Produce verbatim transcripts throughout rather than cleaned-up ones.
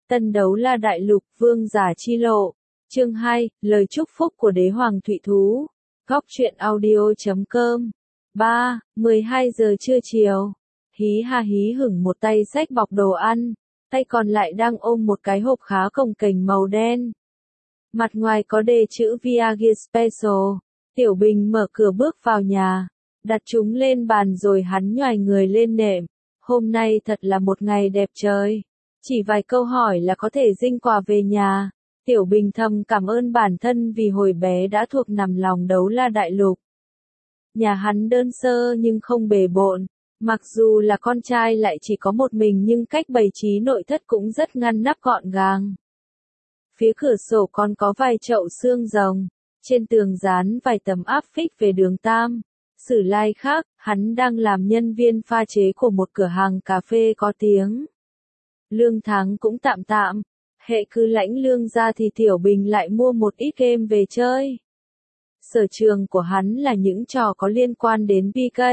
Tân Đấu La Đại Lục, Vương Giả Chi Lộ. Chương hai, lời chúc phúc của Đế Hoàng Thụy Thú. Góc truyện audio chấm com. ba, mười hai giờ trưa chiều. Hí ha hí hửng một tay xách bọc đồ ăn, tay còn lại đang ôm một cái hộp khá cồng kềnh màu đen. Mặt ngoài có đề chữ Viagia Special. Tiểu Bình mở cửa bước vào nhà, đặt chúng lên bàn rồi hắn nhoài người lên nệm. Hôm nay thật là một ngày đẹp trời. Chỉ vài câu hỏi là có thể dinh quà về nhà. Tiểu Bình thầm cảm ơn bản thân vì hồi bé đã thuộc nằm lòng Đấu La Đại Lục. Nhà hắn đơn sơ nhưng không bề bộn. Mặc dù là con trai lại chỉ có một mình nhưng cách bày trí nội thất cũng rất ngăn nắp gọn gàng. Phía cửa sổ còn có vài chậu xương rồng. Trên tường dán vài tấm áp phích về đường Tam. Sử lai khác, hắn đang làm nhân viên pha chế của một cửa hàng cà phê có tiếng. Lương tháng cũng tạm tạm. Hệ cứ lãnh lương ra thì Tiểu Bình lại mua một ít game về chơi. Sở trường của hắn là những trò có liên quan đến pê ca.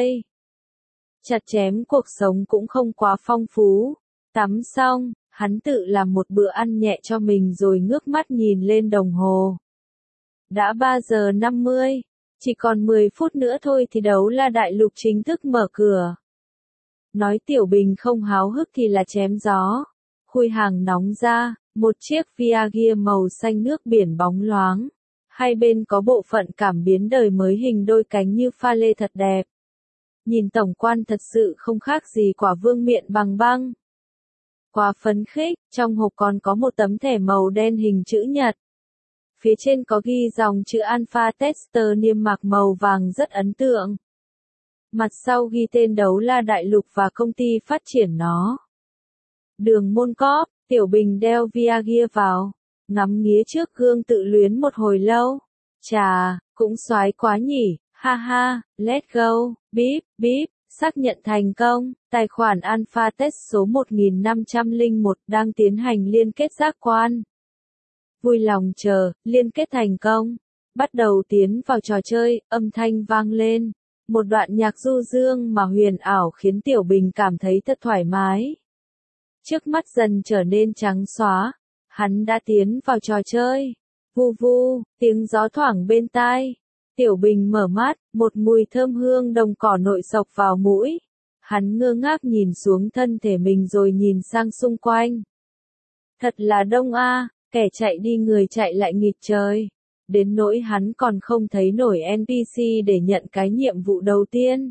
Chặt chém cuộc sống cũng không quá phong phú. Tắm xong, hắn tự làm một bữa ăn nhẹ cho mình rồi ngước mắt nhìn lên đồng hồ. Đã ba giờ năm mươi, chỉ còn mười phút nữa thôi thì Đấu La Đại Lục chính thức mở cửa. Nói Tiểu Bình không háo hức thì là chém gió. Khui hàng nóng ra, một chiếc Viagia màu xanh nước biển bóng loáng. Hai bên có bộ phận cảm biến đời mới hình đôi cánh như pha lê thật đẹp. Nhìn tổng quan thật sự không khác gì quả vương miện bằng băng. Quá phấn khích, trong hộp còn có một tấm thẻ màu đen hình chữ nhật. Phía trên có ghi dòng chữ Alpha Tester niêm mạc màu vàng rất ấn tượng. Mặt sau ghi tên Đấu La Đại Lục và công ty phát triển nó. Đường môn cóp, Tiểu Bình đeo Viagia vào, ngắm nghía trước gương tự luyến một hồi lâu. Chà, cũng soái quá nhỉ, ha ha, let's go, bíp, bíp, xác nhận thành công, tài khoản Alpha Test số một nghìn năm trăm lẻ một đang tiến hành liên kết giác quan. Vui lòng chờ, liên kết thành công. Bắt đầu tiến vào trò chơi, âm thanh vang lên. Một đoạn nhạc du dương mà huyền ảo khiến Tiểu Bình cảm thấy thật thoải mái. Trước mắt dần trở nên trắng xóa. Hắn đã tiến vào trò chơi. Vu vu, tiếng gió thoảng bên tai. Tiểu Bình mở mắt, một mùi thơm hương đồng cỏ nội sộc vào mũi. Hắn ngơ ngác nhìn xuống thân thể mình rồi nhìn sang xung quanh. Thật là đông a, kẻ chạy đi người chạy lại nghịch trời. Đến nỗi hắn còn không thấy nổi en pê xê để nhận cái nhiệm vụ đầu tiên.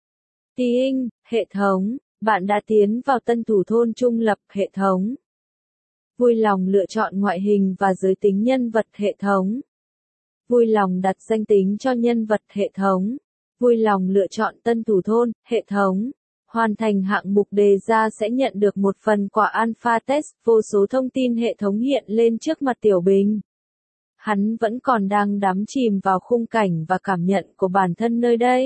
Ting, hệ thống, bạn đã tiến vào tân thủ thôn trung lập hệ thống. Vui lòng lựa chọn ngoại hình và giới tính nhân vật hệ thống. Vui lòng đặt danh tính cho nhân vật hệ thống. Vui lòng lựa chọn tân thủ thôn, hệ thống. Hoàn thành hạng mục đề ra sẽ nhận được một phần quà Alpha Test. Vô số thông tin hệ thống hiện lên trước mặt Tiểu Bình. Hắn vẫn còn đang đắm chìm vào khung cảnh và cảm nhận của bản thân nơi đây.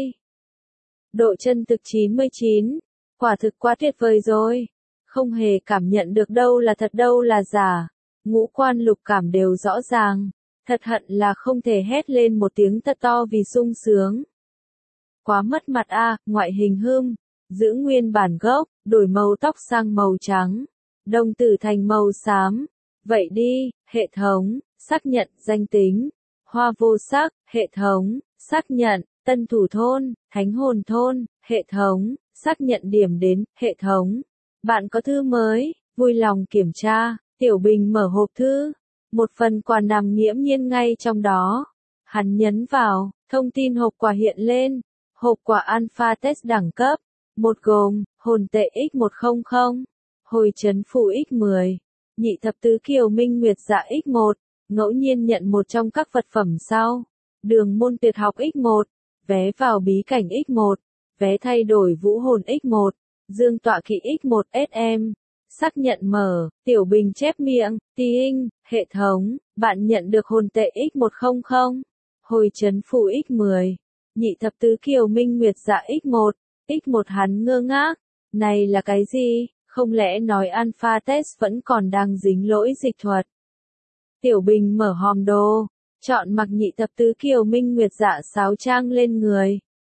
Độ chân thực chín mươi chín. Quả thực quá tuyệt vời rồi. Không hề cảm nhận được đâu là thật đâu là giả. Ngũ quan lục cảm đều rõ ràng. Thật hận là không thể hét lên một tiếng thật to vì sung sướng. Quá mất mặt a, à, ngoại hình hưm. Giữ nguyên bản gốc, đổi màu tóc sang màu trắng. Đồng tử thành màu xám. Vậy đi, hệ thống, xác nhận danh tính. Hoa vô sắc, hệ thống, xác nhận, tân thủ thôn, thánh hồn thôn, hệ thống, xác nhận điểm đến, hệ thống. Bạn có thư mới, vui lòng kiểm tra. Tiểu Bình mở hộp thư. Một phần quà nằm nghiễm nhiên ngay trong đó. Hắn nhấn vào, thông tin hộp quà hiện lên. Hộp quà Alpha Test đẳng cấp. Một gồm, hồn tệ x một trăm, hồi trấn phù x mười, nhị thập tứ kiều minh nguyệt dạ x một, ngẫu nhiên nhận một trong các vật phẩm sau. Đường môn tuyệt học x một, vé vào bí cảnh x một, vé thay đổi vũ hồn x một, dương tọa kỵ x một ét em. Xác nhận mở, Tiểu Bình chép miệng, Ting, hệ thống, bạn nhận được hồn tệ x một trăm, hồi trấn phù x mười, nhị thập tứ kiều minh nguyệt dạ x một. x một hắn ngơ ngác, này là cái gì, không lẽ nói Alpha Test vẫn còn đang dính lỗi dịch thuật. Tiểu Bình mở hòm đồ, chọn mặc nhị thập tứ kiều minh nguyệt dạ sáo trang lên người.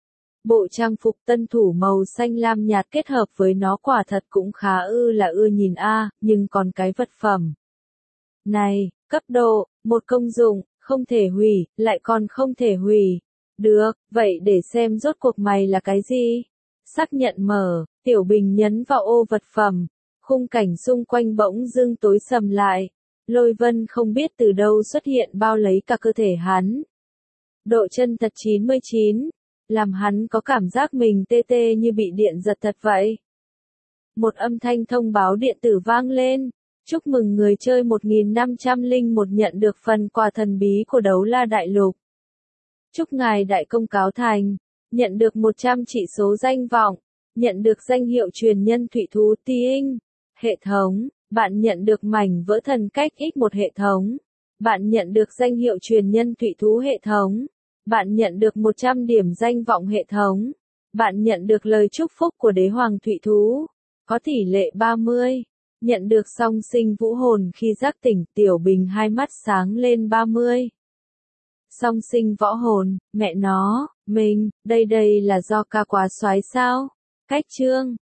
Bộ trang phục tân thủ màu xanh lam nhạt kết hợp với nó quả thật cũng khá ư là ưa nhìn a, nhưng còn cái vật phẩm này, cấp độ, một công dụng, không thể hủy, lại còn không thể hủy. Được, vậy để xem rốt cuộc mày là cái gì? Xác nhận mở, Tiểu Bình nhấn vào ô vật phẩm. Khung cảnh xung quanh bỗng dưng tối sầm lại. Lôi Vân không biết từ đâu xuất hiện bao lấy cả cơ thể hắn. Độ chân thật chín mươi chín, làm hắn có cảm giác mình tê tê như bị điện giật thật vậy. Một âm thanh thông báo điện tử vang lên. Chúc mừng người chơi một nghìn năm trăm lẻ một nhận được phần quà thần bí của Đấu La Đại Lục. Chúc ngài đại công cáo thành, nhận được một trăm chỉ số danh vọng, nhận được danh hiệu truyền nhân thủy thú Tiing. Hệ thống, bạn nhận được mảnh vỡ thần cách x một hệ thống. Bạn nhận được danh hiệu truyền nhân thủy thú hệ thống. Bạn nhận được một trăm điểm danh vọng hệ thống. Bạn nhận được lời chúc phúc của đế hoàng thủy thú. Có tỷ lệ ba mươi. Nhận được song sinh vũ hồn khi giác tỉnh, Tiểu Bình hai mắt sáng lên ba mươi. Song sinh võ hồn, mẹ nó, mình, đây đây là do ca quá soái sao? Cách chương